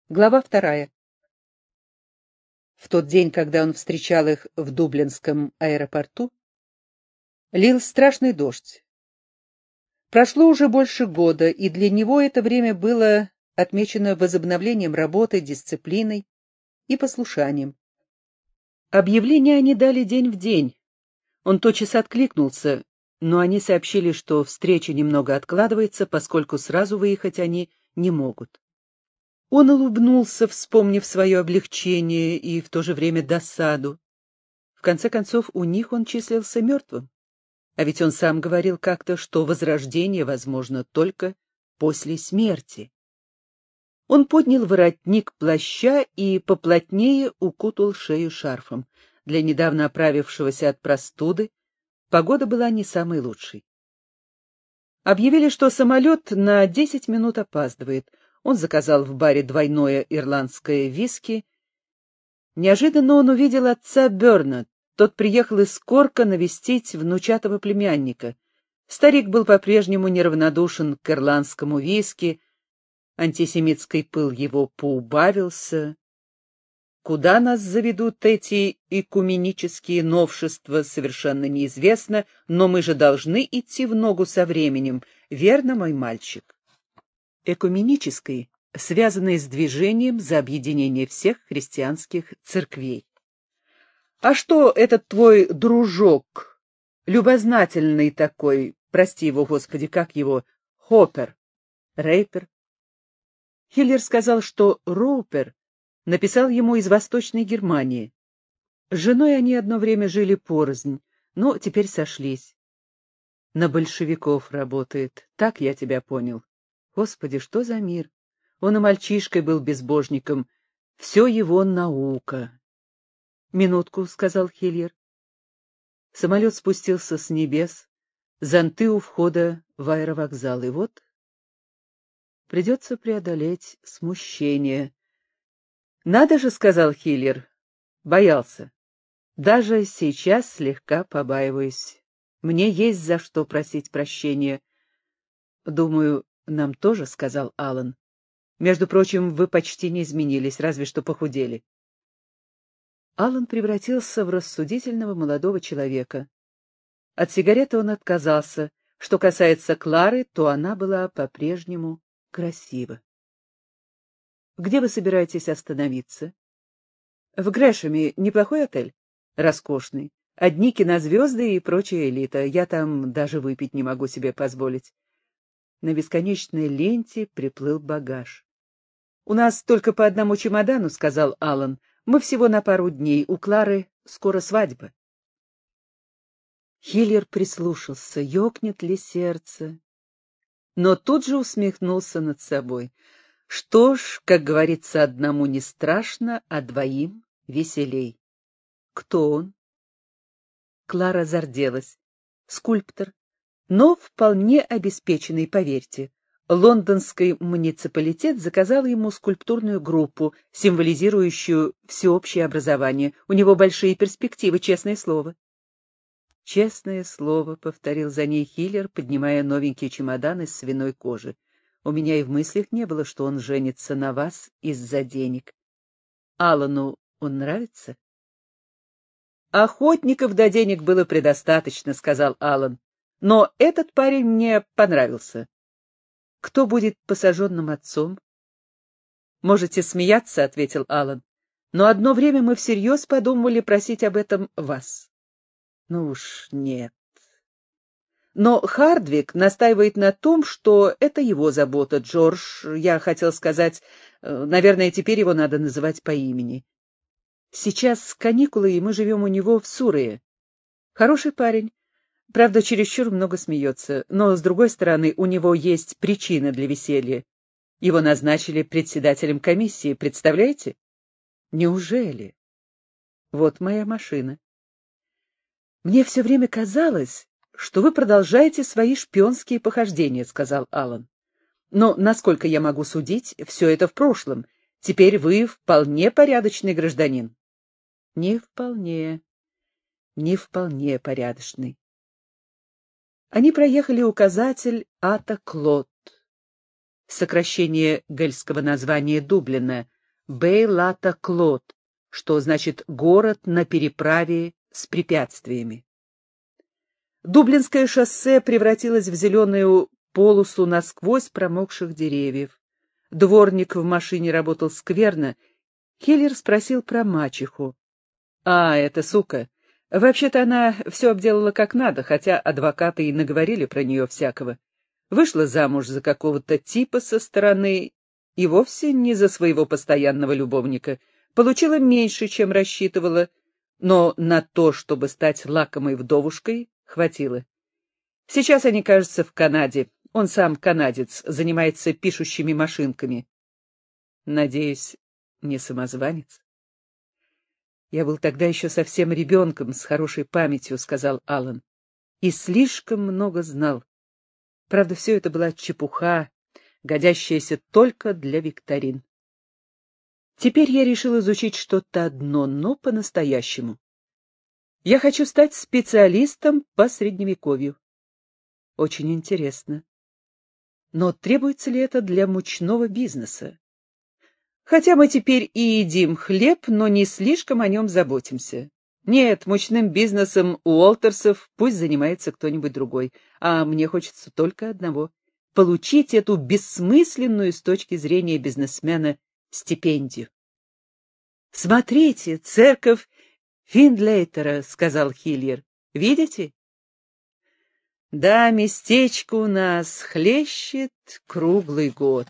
Глава 2. В тот день, когда он встречал их в Дублинском аэропорту, лил страшный дождь. Прошло уже больше года, и для него это время было отмечено возобновлением работы, дисциплиной и послушанием. Объявления они дали день в день. Он тотчас откликнулся, но они сообщили, что встреча немного откладывается, поскольку сразу выехать они не могут. Он улыбнулся, вспомнив свое облегчение и в то же время досаду. В конце концов, у них он числился мертвым. А ведь он сам говорил как-то, что возрождение возможно только после смерти. Он поднял воротник плаща и поплотнее укутал шею шарфом. Для недавно оправившегося от простуды погода была не самой лучшей. Объявили, что самолет на 10 минут опаздывает. Он заказал в баре двойное ирландское виски. Неожиданно он увидел отца Бёрна. Тот приехал из Корка навестить внучатого племянника. Старик был по-прежнему неравнодушен к ирландскому виски. Антисемитский пыл его поубавился. Куда нас заведут эти экуменические новшества, совершенно неизвестно, но мы же должны идти в ногу со временем, верно, мой мальчик? Экуменической, связанной с движением за объединение всех христианских церквей. А что этот твой дружок, любознательный такой, прости его, Господи, как его, Хоппер, Рейпер? Хиллер сказал, что Роупер написал ему из Восточной Германии. С женой они одно время жили порознь, но теперь сошлись. На большевиков работает, так я тебя понял. Господи, что за мир? Он и мальчишкой был безбожником. Все его наука. «Минутку», — сказал Хиллер. Самолет спустился с небес, зонты у входа в аэровокзал, и вот придется преодолеть смущение. «Надо же», — сказал Хиллер, боялся. «Даже сейчас слегка побаиваюсь. Мне есть за что просить прощения». «Думаю, нам тоже», — сказал Аллан. «Между прочим, вы почти не изменились, разве что похудели». Аллан превратился в рассудительного молодого человека. От сигареты он отказался. Что касается Клары, то она была по-прежнему красива. «Где вы собираетесь остановиться?» «В Грэшеме неплохой отель?» «Роскошный. Одни кинозвезды и прочая элита. Я там даже выпить не могу себе позволить». На бесконечной ленте приплыл багаж. «У нас только по одному чемодану», — сказал Аллан. «Мы всего на пару дней. У Клары скоро свадьба». Хиллер прислушался, ёкнет ли сердце. Но тут же усмехнулся над собой. Что ж, как говорится, одному не страшно, а двоим веселей. Кто он? Клара зарделась. Скульптор, но вполне обеспеченный, поверьте. Лондонский муниципалитет заказал ему скульптурную группу, символизирующую всеобщее образование. У него большие перспективы, честное слово. «Честное слово», — повторил за ней Хиллер, поднимая новенький чемодан из свиной кожи. «У меня и в мыслях не было, что он женится на вас из-за денег. Аллану он нравится?» «Охотников до денег было предостаточно», — сказал Аллан. «Но этот парень мне понравился». «Кто будет посаженным отцом?» «Можете смеяться», — ответил Аллан. «Но одно время мы всерьез подумывали просить об этом вас». «Ну уж нет». «Но Хардвик настаивает на том, что это его забота, Джордж. Я хотел сказать, наверное, теперь его надо называть по имени. Сейчас каникулы, и мы живем у него в Сурее. Хороший парень. Правда, чересчур много смеется, но, с другой стороны, у него есть причина для веселья. Его назначили председателем комиссии, представляете? Неужели? Вот моя машина. Мне все время казалось, что вы продолжаете свои шпионские похождения, — сказал Аллан. Но, насколько я могу судить, все это в прошлом. Теперь вы вполне порядочный гражданин. Не вполне порядочный. Они проехали указатель Ата Клод, сокращение гельского названия Дублина, Бей-Лата-Клод, что значит «город на переправе с препятствиями». Дублинское шоссе превратилось в зеленую полосу насквозь промокших деревьев. Дворник в машине работал скверно. Хиллер спросил про мачеху. «А, эта сука. Вообще-то она все обделала как надо, хотя адвокаты и наговорили про нее всякого. Вышла замуж за какого-то типа со стороны и вовсе не за своего постоянного любовника. Получила меньше, чем рассчитывала, но на то, чтобы стать лакомой вдовушкой, хватило. Сейчас они, кажется, в Канаде. Он сам канадец, занимается пишущими машинками. Надеюсь, не самозванец? Я был тогда еще совсем ребенком, с хорошей памятью, — сказал Аллан, — и слишком много знал. Правда, все это была чепуха, годящаяся только для викторин. Теперь я решил изучить что-то одно, но по-настоящему. Я хочу стать специалистом по Средневековью. Очень интересно. Но требуется ли это для мучного бизнеса? Хотя мы теперь и едим хлеб, но не слишком о нем заботимся. Нет, мучным бизнесом у Уолтерсов пусть занимается кто-нибудь другой, а мне хочется только одного — получить эту бессмысленную с точки зрения бизнесмена стипендию. «Смотрите, церковь Финдлейтера», — сказал Хиллер. «Видите?» «Да, местечко у нас хлещет круглый год».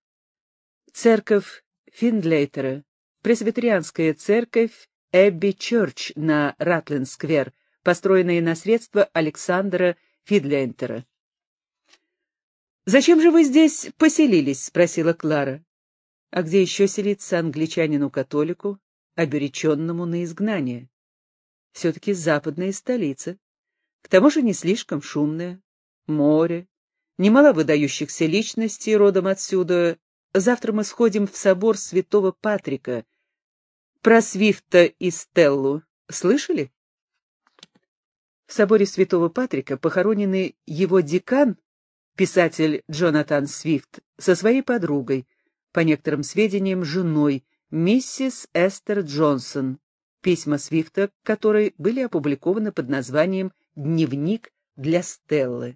Церковь Финдлейтера, пресвитерианская церковь Эбби Чёрч на Ратлин-сквер, построенная на средства Александра Финдлейтера. «Зачем же вы здесь поселились?» — спросила Клара. «А где еще селиться англичанину-католику, обреченному на изгнание? Все-таки западная столица. К тому же не слишком шумная. Море, немало выдающихся личностей родом отсюда. Завтра мы сходим в собор Святого Патрика. Про Свифта и Стеллу слышали?» В соборе Святого Патрика похоронены его декан, писатель Джонатан Свифт, со своей подругой, по некоторым сведениям, женой, миссис Эстер Джонсон, письма Свифта, которые были опубликованы под названием «Дневник для Стеллы».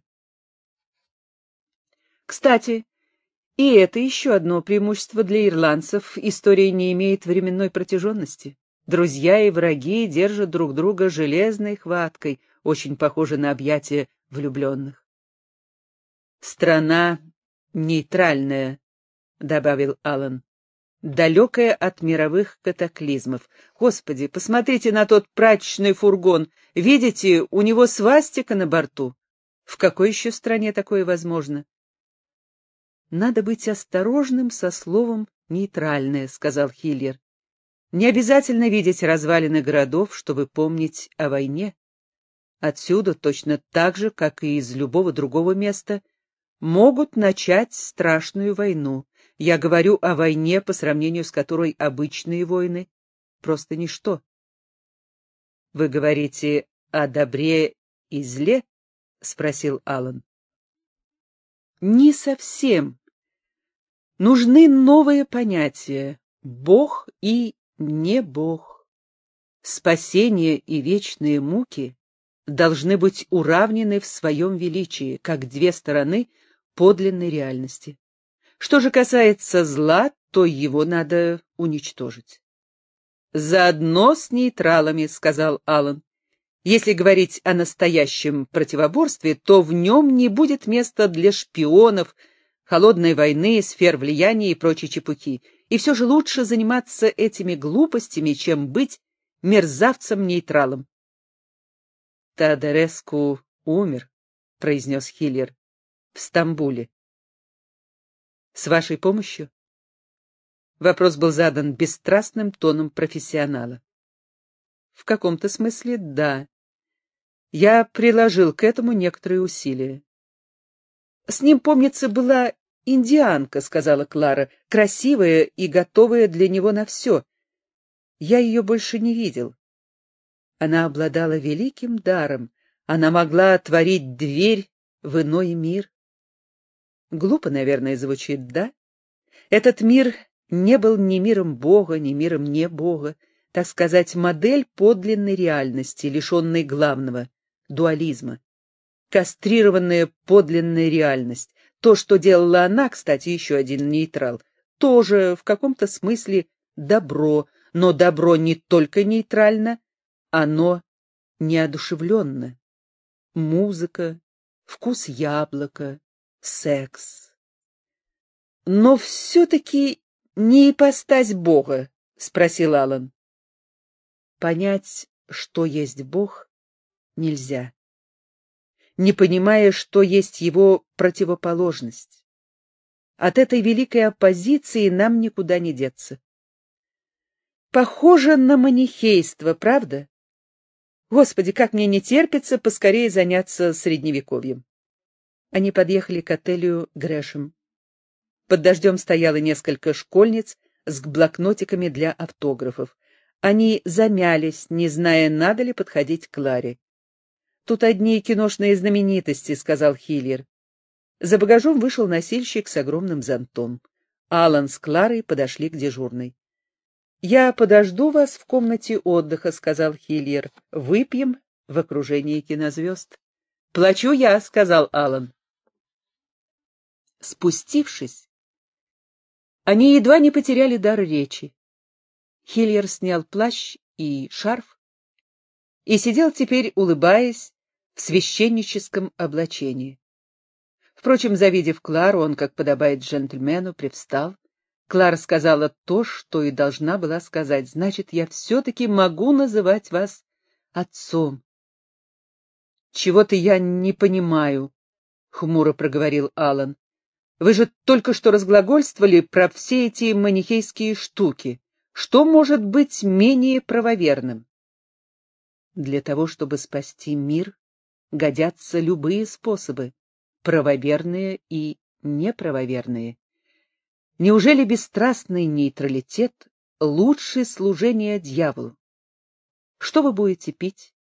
Кстати, и это еще одно преимущество для ирландцев. История не имеет временной протяженности. Друзья и враги держат друг друга железной хваткой, очень похоже на объятия влюбленных. «Страна нейтральная», — добавил Аллан, — «далекая от мировых катаклизмов. Господи, посмотрите на тот прачечный фургон. Видите, у него свастика на борту. В какой еще стране такое возможно?» «Надо быть осторожным со словом «нейтральное», — сказал Хиллер. «Не обязательно видеть развалины городов, чтобы помнить о войне. Отсюда, точно так же, как и из любого другого места, могут начать страшную войну. Я говорю о войне, по сравнению с которой обычные войны — просто ничто». «Вы говорите о добре и зле?» — спросил Аллан. «Не совсем. Нужны новые понятия — Бог и не Бог. Спасение и вечные муки должны быть уравнены в своем величии, как две стороны подлинной реальности. Что же касается зла, то его надо уничтожить». «Заодно с нейтралами», — сказал Аллан. «Если говорить о настоящем противоборстве, то в нем не будет места для шпионов, холодной войны, сфер влияния и прочей чепухи. И все же лучше заниматься этими глупостями, чем быть мерзавцем-нейтралом». «Теодореску умер», — произнес Хиллер, — «в Стамбуле». «С вашей помощью?» Вопрос был задан бесстрастным тоном профессионала. «В каком-то смысле, да. Я приложил к этому некоторые усилия». «С ним, помнится, была индианка», — сказала Клара, — «красивая и готовая для него на все. Я ее больше не видел. Она обладала великим даром. Она могла отворить дверь в иной мир». Глупо, наверное, звучит, да? Этот мир не был ни миром Бога, ни миром не Бога, так сказать, модель подлинной реальности, лишенной главного — дуализма. Кастрированная подлинная реальность. То, что делала она, кстати, еще один нейтрал, тоже в каком-то смысле добро, но добро не только нейтрально, оно неодушевленно. Музыка, вкус яблока, секс. Но все-таки не ипостась Бога, — спросил Алан. Понять, что есть Бог, нельзя, не понимая, что есть его противоположность. От этой великой оппозиции нам никуда не деться. Похоже на манихейство, правда? Господи, как мне не терпится поскорее заняться средневековьем. Они подъехали к отелю Грэшем. Под дождем стояло несколько школьниц с блокнотиками для автографов. Они замялись, не зная, надо ли подходить к Кларе. «Тут одни киношные знаменитости», — сказал Хиллер. За багажом вышел носильщик с огромным зонтом. Алан с Кларой подошли к дежурной. «Я подожду вас в комнате отдыха», — сказал Хиллер. «Выпьем в окружении кинозвезд». «Плачу я», — сказал Алан. Спустившись, они едва не потеряли дар речи. Хиллер снял плащ и шарф и сидел теперь, улыбаясь, в священническом облачении. Впрочем, завидев Клару, он, как подобает джентльмену, привстал. Клара сказала то, что и должна была сказать. «Значит, я все-таки могу называть вас отцом». «Чего-то я не понимаю», — хмуро проговорил Алан. «Вы же только что разглагольствовали про все эти манихейские штуки. Что может быть менее правоверным?» «Для того, чтобы спасти мир, годятся любые способы, правоверные и неправоверные. Неужели бесстрастный нейтралитет лучше служения дьяволу? Что вы будете пить?»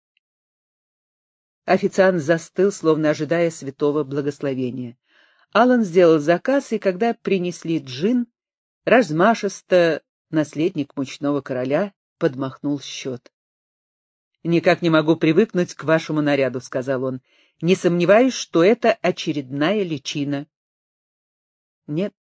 Официант застыл, словно ожидая святого благословения. Алан сделал заказ, и когда принесли джин, размашисто наследник мучного короля подмахнул счет. «Никак не могу привыкнуть к вашему наряду», — сказал он. «Не сомневаюсь, что это очередная личина». «Нет,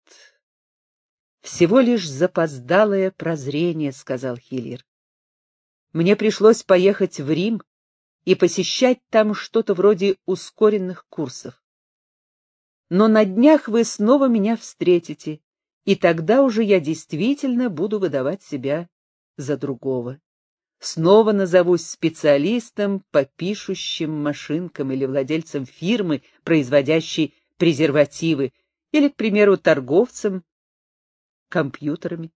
всего лишь запоздалое прозрение», — сказал Хиллер. «Мне пришлось поехать в Рим и посещать там что-то вроде ускоренных курсов. Но на днях вы снова меня встретите, и тогда уже я действительно буду выдавать себя за другого. Снова назовусь специалистом по пишущим машинкам или владельцем фирмы, производящей презервативы, или, к примеру, торговцем компьютерами.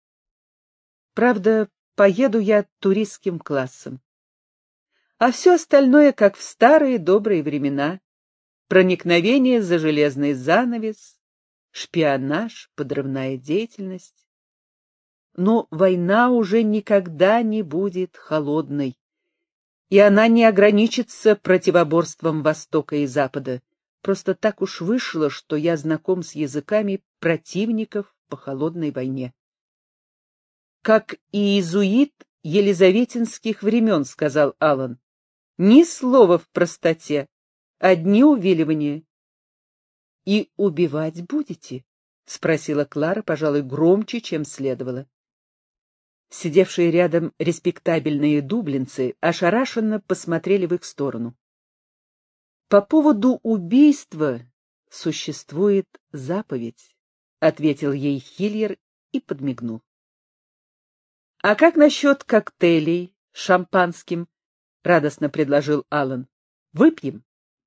Правда, поеду я туристским классом. А все остальное, как в старые добрые времена. Проникновение за железный занавес, шпионаж, подрывная деятельность. Но война уже никогда не будет холодной, и она не ограничится противоборством Востока и Запада. Просто так уж вышло, что я знаком с языками противников по холодной войне. «Как и иезуит елизаветинских времен», — сказал Алан. «Ни слова в простоте. Одни увиливания. — И убивать будете? — спросила Клара, пожалуй, громче, чем следовало. Сидевшие рядом респектабельные дублинцы ошарашенно посмотрели в их сторону. — По поводу убийства существует заповедь, — ответил ей Хиллер и подмигнул. — А как насчет коктейлей с шампанским? — радостно предложил Алан. — Выпьем?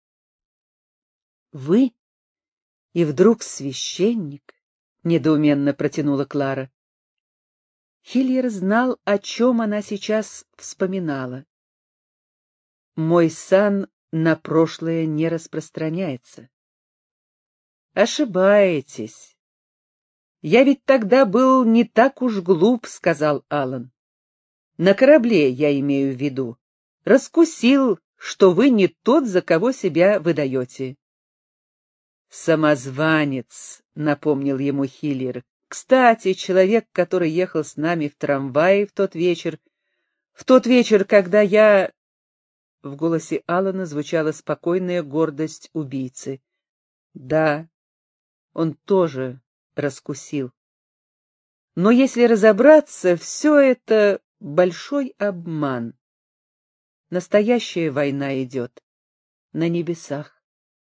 «Вы? И вдруг священник?» — недоуменно протянула Клара. Хиллер знал, о чем она сейчас вспоминала. «Мой сан на прошлое не распространяется». «Ошибаетесь. Я ведь тогда был не так уж глуп», — сказал Алан. «На корабле, я имею в виду, раскусил, что вы не тот, за кого себя выдаете». «Самозванец», — напомнил ему Хиллер. Кстати, человек, который ехал с нами в трамвае в тот вечер, когда я... В голосе Алана звучала спокойная гордость убийцы. Да, он тоже раскусил. Но если разобраться, все это большой обман. Настоящая война идет на небесах.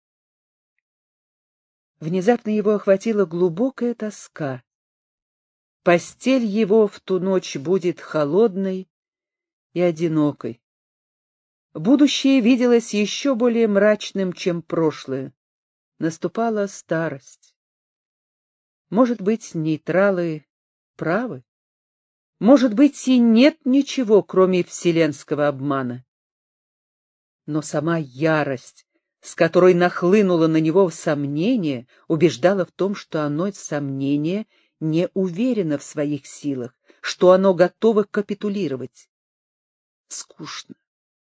Внезапно его охватила глубокая тоска. Постель его в ту ночь будет холодной и одинокой. Будущее виделось еще более мрачным, чем прошлое. Наступала старость. Может быть, нейтралы правы? Может быть, и нет ничего, кроме вселенского обмана. Но сама ярость, с которой нахлынуло на него сомнение, убеждала в том, что оно, сомнение, не уверено в своих силах, что оно готово капитулировать. Скучно.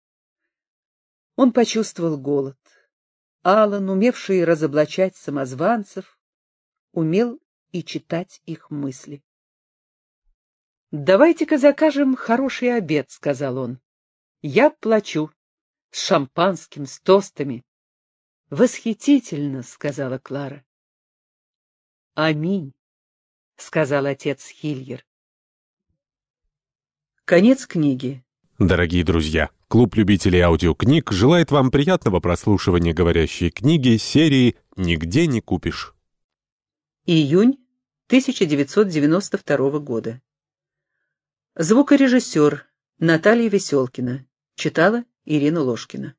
Он почувствовал голод. Алан, умевший разоблачать самозванцев, умел и читать их мысли. «Давайте-ка закажем хороший обед», — сказал он. «Я плачу. С шампанским, с тостами». «Восхитительно», — сказала Клара. «Аминь», — сказал отец Хильер. Конец книги. Дорогие друзья, клуб любителей аудиокниг желает вам приятного прослушивания говорящей книги серии «Нигде не купишь». Июнь 1992 года. Звукорежиссер Наталья Веселкина. Читала Ирина Ложкина.